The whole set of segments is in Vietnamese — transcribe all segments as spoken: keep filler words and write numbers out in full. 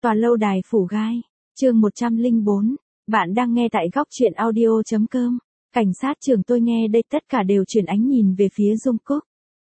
Tòa lâu đài phủ gai, chương một trăm lẻ bốn, bạn đang nghe tại góc truyện audio chấm com. Cảnh sát trưởng tôi nghe đây tất cả đều chuyển ánh nhìn về phía Dung Cúc.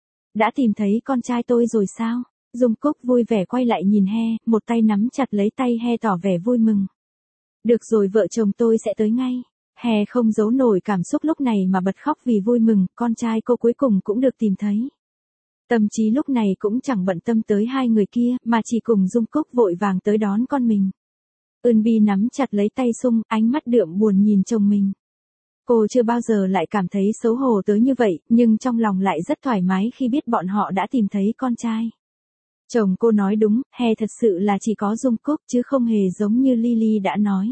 Đã tìm thấy con trai tôi rồi sao? Dung Cúc vui vẻ quay lại nhìn He, một tay nắm chặt lấy tay He tỏ vẻ vui mừng. Được rồi, vợ chồng tôi sẽ tới ngay. He không giấu nổi cảm xúc lúc này mà bật khóc vì vui mừng, con trai cô cuối cùng cũng được tìm thấy. Tâm trí lúc này cũng chẳng bận tâm tới hai người kia, mà chỉ cùng Dung Cúc vội vàng tới đón con mình. Eunbi nắm chặt lấy tay Sung, ánh mắt đượm buồn nhìn chồng mình. Cô chưa bao giờ lại cảm thấy xấu hổ tới như vậy, nhưng trong lòng lại rất thoải mái khi biết bọn họ đã tìm thấy con trai. Chồng cô nói đúng, He thật sự là chỉ có Dung Cúc chứ không hề giống như Lily đã nói.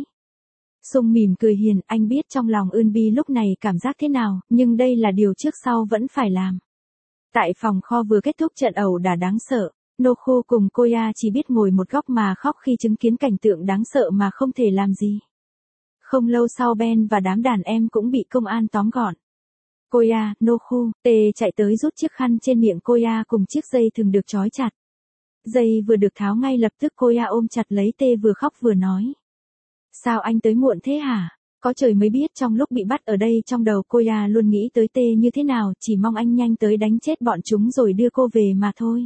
Sung mỉm cười hiền, anh biết trong lòng Eunbi lúc này cảm giác thế nào, nhưng đây là điều trước sau vẫn phải làm. Tại phòng kho vừa kết thúc trận ẩu đả đáng sợ, Nokhu cùng Koya chỉ biết ngồi một góc mà khóc khi chứng kiến cảnh tượng đáng sợ mà không thể làm gì. Không lâu sau Ben và đám đàn em cũng bị công an tóm gọn. Koya, Nokhu, Tê chạy tới rút chiếc khăn trên miệng Koya cùng chiếc dây thường được trói chặt. Dây vừa được tháo ngay lập tức Koya ôm chặt lấy Tê vừa khóc vừa nói. Sao anh tới muộn thế hả? Có trời mới biết trong lúc bị bắt ở đây trong đầu Koya luôn nghĩ tới Tê như thế nào, chỉ mong anh nhanh tới đánh chết bọn chúng rồi đưa cô về mà thôi.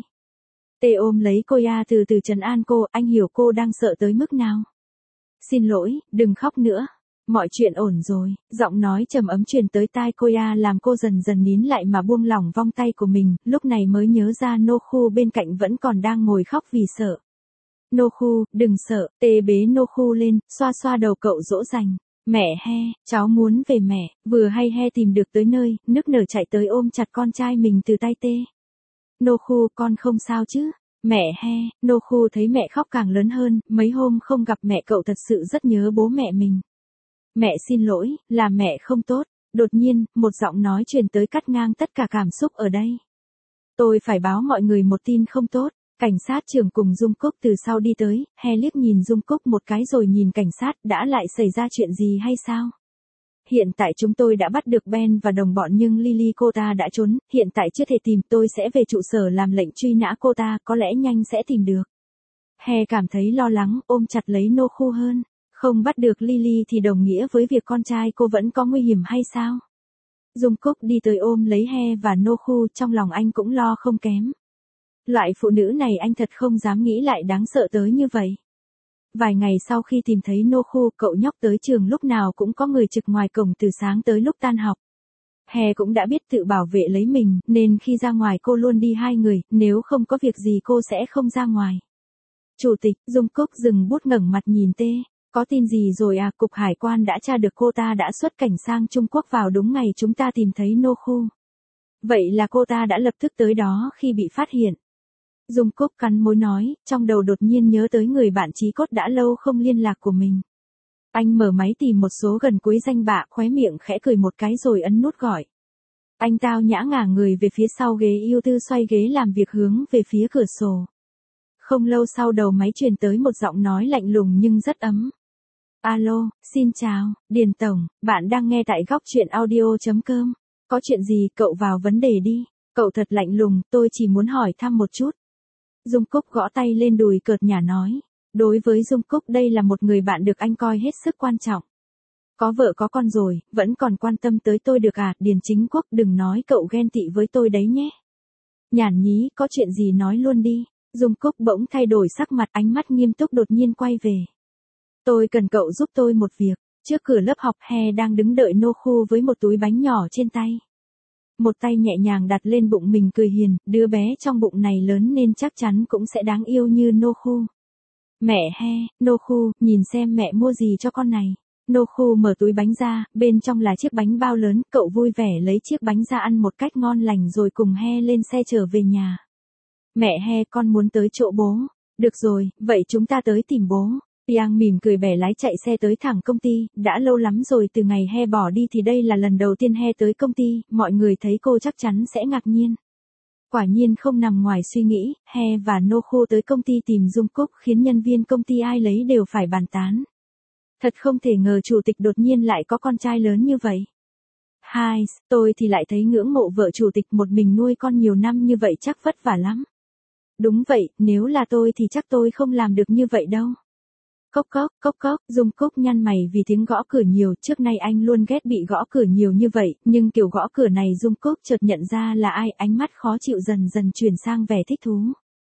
Tê ôm lấy Koya từ từ trấn an cô, anh hiểu cô đang sợ tới mức nào. Xin lỗi, đừng khóc nữa. Mọi chuyện ổn rồi, giọng nói trầm ấm truyền tới tai Koya làm cô dần dần nín lại mà buông lỏng vòng tay của mình, lúc này mới nhớ ra Nokhu bên cạnh vẫn còn đang ngồi khóc vì sợ. Nokhu, đừng sợ, Tê bế Nokhu lên, xoa xoa đầu cậu dỗ dành. Mẹ He, cháu muốn về mẹ, vừa hay He tìm được tới nơi, nức nở chạy tới ôm chặt con trai mình từ tay Tê. Nokhu, con không sao chứ? Mẹ He, Nokhu thấy mẹ khóc càng lớn hơn, mấy hôm không gặp mẹ cậu thật sự rất nhớ bố mẹ mình. Mẹ xin lỗi, là mẹ không tốt. Đột nhiên, một giọng nói truyền tới cắt ngang tất cả cảm xúc ở đây. Tôi phải báo mọi người một tin không tốt. Cảnh sát trưởng cùng Dung Cúc từ sau đi tới, He liếc nhìn Dung Cúc một cái rồi nhìn cảnh sát, đã lại xảy ra chuyện gì hay sao? Hiện tại chúng tôi đã bắt được Ben và đồng bọn nhưng Lily cô ta đã trốn, hiện tại chưa thể tìm, tôi sẽ về trụ sở làm lệnh truy nã cô ta, có lẽ nhanh sẽ tìm được. He cảm thấy lo lắng, ôm chặt lấy Nokhu hơn, không bắt được Lily thì đồng nghĩa với việc con trai cô vẫn có nguy hiểm hay sao? Dung Cúc đi tới ôm lấy He và Nokhu, trong lòng anh cũng lo không kém. Loại phụ nữ này anh thật không dám nghĩ lại đáng sợ tới như vậy. Vài ngày sau khi tìm thấy Nokhu, cậu nhóc tới trường lúc nào cũng có người trực ngoài cổng từ sáng tới lúc tan học. He cũng đã biết tự bảo vệ lấy mình, nên khi ra ngoài cô luôn đi hai người, nếu không có việc gì cô sẽ không ra ngoài. Chủ tịch, Dung Cúc dừng bút ngẩng mặt nhìn Tê. Có tin gì rồi à? Cục hải quan đã tra được cô ta đã xuất cảnh sang Trung Quốc vào đúng ngày chúng ta tìm thấy Nokhu. Vậy là cô ta đã lập tức tới đó khi bị phát hiện. Dung Cúc cắn môi nói, trong đầu đột nhiên nhớ tới người bạn chí cốt đã lâu không liên lạc của mình. Anh mở máy tìm một số gần cuối danh bạ, khóe miệng khẽ cười một cái rồi ấn nút gọi. Anh tao nhã ngả người về phía sau ghế ưu tư, xoay ghế làm việc hướng về phía cửa sổ. Không lâu sau đầu máy truyền tới một giọng nói lạnh lùng nhưng rất ấm. Alo, xin chào, Điền Tổng, bạn đang nghe tại góc truyện audio chấm com. Có chuyện gì, cậu vào vấn đề đi. Cậu thật lạnh lùng, tôi chỉ muốn hỏi thăm một chút. Dung Cúc gõ tay lên đùi cợt nhả nói. Đối với Dung Cúc đây là một người bạn được anh coi hết sức quan trọng. Có vợ có con rồi, vẫn còn quan tâm tới tôi được à? Điền Chính Quốc, đừng nói cậu ghen tị với tôi đấy nhé. Nhàn nhí, có chuyện gì nói luôn đi. Dung Cúc bỗng thay đổi sắc mặt, ánh mắt nghiêm túc đột nhiên quay về. Tôi cần cậu giúp tôi một việc. Trước cửa lớp học, He đang đứng đợi Nokhu với một túi bánh nhỏ trên tay. Một tay nhẹ nhàng đặt lên bụng mình cười hiền, đứa bé trong bụng này lớn nên chắc chắn cũng sẽ đáng yêu như Nokhu. Mẹ He, Nokhu, nhìn xem mẹ mua gì cho con này. Nokhu mở túi bánh ra, bên trong là chiếc bánh bao lớn, cậu vui vẻ lấy chiếc bánh ra ăn một cách ngon lành rồi cùng He lên xe trở về nhà. Mẹ He, con muốn tới chỗ bố. Được rồi, vậy chúng ta tới tìm bố. Piang mỉm cười bẻ lái chạy xe tới thẳng công ty, đã lâu lắm rồi từ ngày He bỏ đi thì đây là lần đầu tiên He tới công ty, mọi người thấy cô chắc chắn sẽ ngạc nhiên. Quả nhiên không nằm ngoài suy nghĩ, He và Nokhu tới công ty tìm Dung Cúc khiến nhân viên công ty ai lấy đều phải bàn tán. Thật không thể ngờ chủ tịch đột nhiên lại có con trai lớn như vậy. Hai, tôi thì lại thấy ngưỡng mộ vợ chủ tịch, một mình nuôi con nhiều năm như vậy chắc vất vả lắm. Đúng vậy, nếu là tôi thì chắc tôi không làm được như vậy đâu. Cốc cốc, cốc cốc, Dung Cúc nhăn mày vì tiếng gõ cửa nhiều, trước nay anh luôn ghét bị gõ cửa nhiều như vậy, nhưng kiểu gõ cửa này Dung Cúc chợt nhận ra là ai, ánh mắt khó chịu dần dần chuyển sang vẻ thích thú.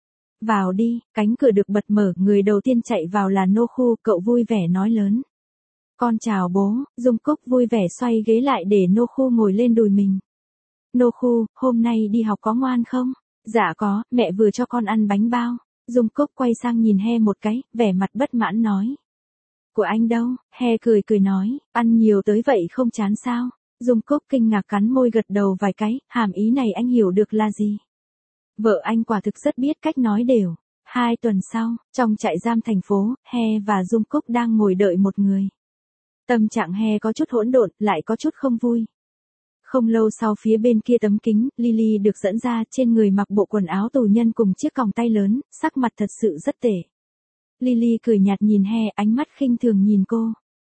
Vào đi, cánh cửa được bật mở, người đầu tiên chạy vào là Nô Khu, cậu vui vẻ nói lớn. Con chào bố, Dung Cúc vui vẻ xoay ghế lại để Nô Khu ngồi lên đùi mình. Nô Khu, hôm nay đi học có ngoan không? Dạ có, mẹ vừa cho con ăn bánh bao. Dung Cúc quay sang nhìn He một cái, vẻ mặt bất mãn nói. Của anh đâu? He cười cười nói, ăn nhiều tới vậy không chán sao? Dung Cúc kinh ngạc cắn môi gật đầu vài cái, hàm ý này anh hiểu được là gì? Vợ anh quả thực rất biết cách nói đều. Hai tuần sau, trong trại giam thành phố, He và Dung Cúc đang ngồi đợi một người. Tâm trạng He có chút hỗn độn, lại có chút không vui. Không lâu sau phía bên kia tấm kính, Lily được dẫn ra, trên người mặc bộ quần áo tù nhân cùng chiếc còng tay lớn, sắc mặt thật sự rất tệ. Lily cười nhạt nhìn He, ánh mắt khinh thường nhìn cô.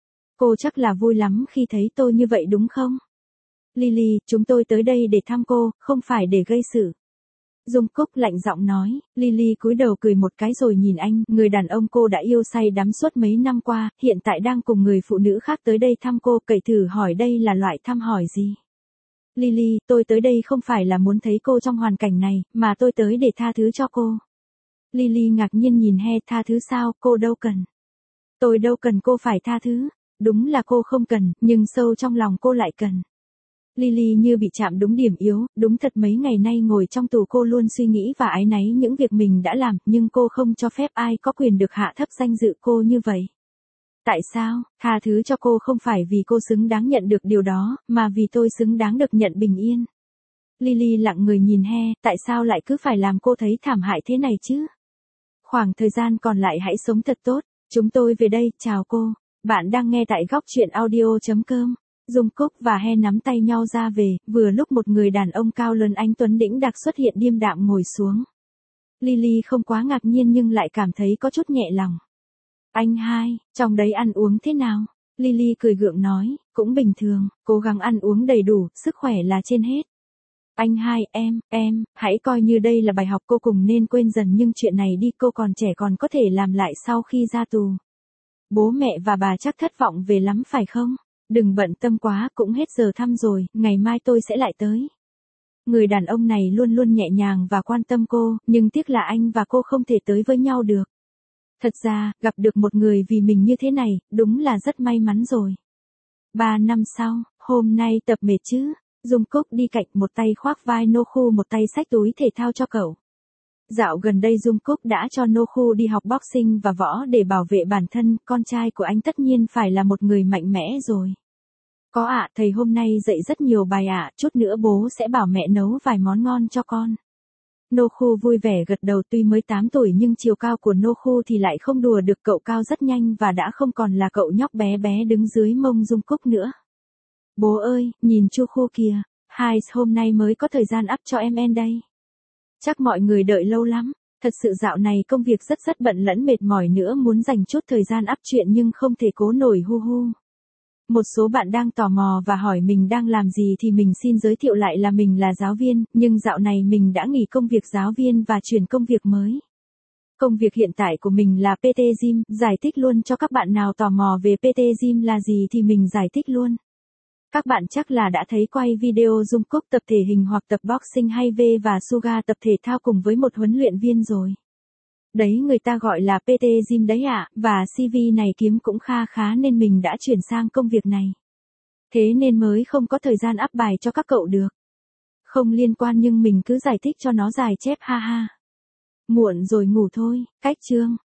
Cô chắc là vui lắm khi thấy tôi như vậy đúng không? Lily, chúng tôi tới đây để thăm cô, không phải để gây sự. Dung Cúc lạnh giọng nói, Lily cúi đầu cười một cái rồi nhìn anh, người đàn ông cô đã yêu say đắm suốt mấy năm qua, hiện tại đang cùng người phụ nữ khác tới đây thăm cô, cậy thử hỏi đây là loại thăm hỏi gì? Lily, tôi tới đây không phải là muốn thấy cô trong hoàn cảnh này, mà tôi tới để tha thứ cho cô. Lily ngạc nhiên nhìn He, tha thứ sao, cô đâu cần. Tôi đâu cần cô phải tha thứ. Đúng là cô không cần, nhưng sâu trong lòng cô lại cần. Lily như bị chạm đúng điểm yếu, đúng thật mấy ngày nay ngồi trong tù cô luôn suy nghĩ và áy náy những việc mình đã làm, nhưng cô không cho phép ai có quyền được hạ thấp danh dự cô như vậy. Tại sao? Tha thứ cho cô không phải vì cô xứng đáng nhận được điều đó, mà vì tôi xứng đáng được nhận bình yên. Lily lặng người nhìn He, tại sao lại cứ phải làm cô thấy thảm hại thế này chứ? Khoảng thời gian còn lại hãy sống thật tốt, chúng tôi về đây, chào cô. Bạn đang nghe tại góc truyện audio.com. Dung Cúc và He nắm tay nhau ra về, vừa lúc một người đàn ông cao lớn anh tuấn đĩnh đạc xuất hiện điềm đạm ngồi xuống. Lily không quá ngạc nhiên nhưng lại cảm thấy có chút nhẹ lòng. Anh hai, trong đấy ăn uống thế nào? Lily cười gượng nói, cũng bình thường, cố gắng ăn uống đầy đủ, sức khỏe là trên hết. Anh hai, em, em, hãy coi như đây là bài học cô cùng nên quên dần nhưng chuyện này đi, cô còn trẻ còn có thể làm lại sau khi ra tù. Bố mẹ và bà chắc thất vọng về lắm phải không? Đừng bận tâm quá, cũng hết giờ thăm rồi, ngày mai tôi sẽ lại tới. Người đàn ông này luôn luôn nhẹ nhàng và quan tâm cô, nhưng tiếc là anh và cô không thể tới với nhau được. Thật ra, gặp được một người vì mình như thế này, đúng là rất may mắn rồi. Ba năm sau, hôm nay tập mệt chứ? Dung Cúc đi cạnh, một tay khoác vai Nô Khu, một tay xách túi thể thao cho cậu. Dạo gần đây Dung Cúc đã cho Nô Khu đi học boxing và võ để bảo vệ bản thân, con trai của anh tất nhiên phải là một người mạnh mẽ rồi. Có ạ, thầy hôm nay dạy rất nhiều bài ạ, chút nữa bố sẽ bảo mẹ nấu vài món ngon cho con. Nô Khu vui vẻ gật đầu, tuy mới tám tuổi nhưng chiều cao của Nô Khu thì lại không đùa được, cậu cao rất nhanh và đã không còn là cậu nhóc bé bé đứng dưới mông Dung Cúc nữa. Bố ơi, nhìn Chu Khu kìa, hai hôm nay mới có thời gian up cho em en đây. Chắc mọi người đợi lâu lắm, thật sự dạo này công việc rất rất bận lẫn mệt mỏi nữa, muốn dành chút thời gian up chuyện nhưng không thể cố nổi hu hu. Một số bạn đang tò mò và hỏi mình đang làm gì thì mình xin giới thiệu lại là mình là giáo viên, nhưng dạo này mình đã nghỉ công việc giáo viên và chuyển công việc mới. Công việc hiện tại của mình là pê tê Gym, giải thích luôn cho các bạn nào tò mò về pê tê Gym là gì thì mình giải thích luôn. Các bạn chắc là đã thấy quay video Dung Cúc tập thể hình hoặc tập boxing hay V và Suga tập thể thao cùng với một huấn luyện viên rồi. Đấy người ta gọi là pê tê Gym đấy ạ, à, và xê vê này kiếm cũng kha khá nên mình đã chuyển sang công việc này. Thế nên mới không có thời gian up bài cho các cậu được. Không liên quan nhưng mình cứ giải thích cho nó dài chép ha ha. Muộn rồi ngủ thôi, cách chương.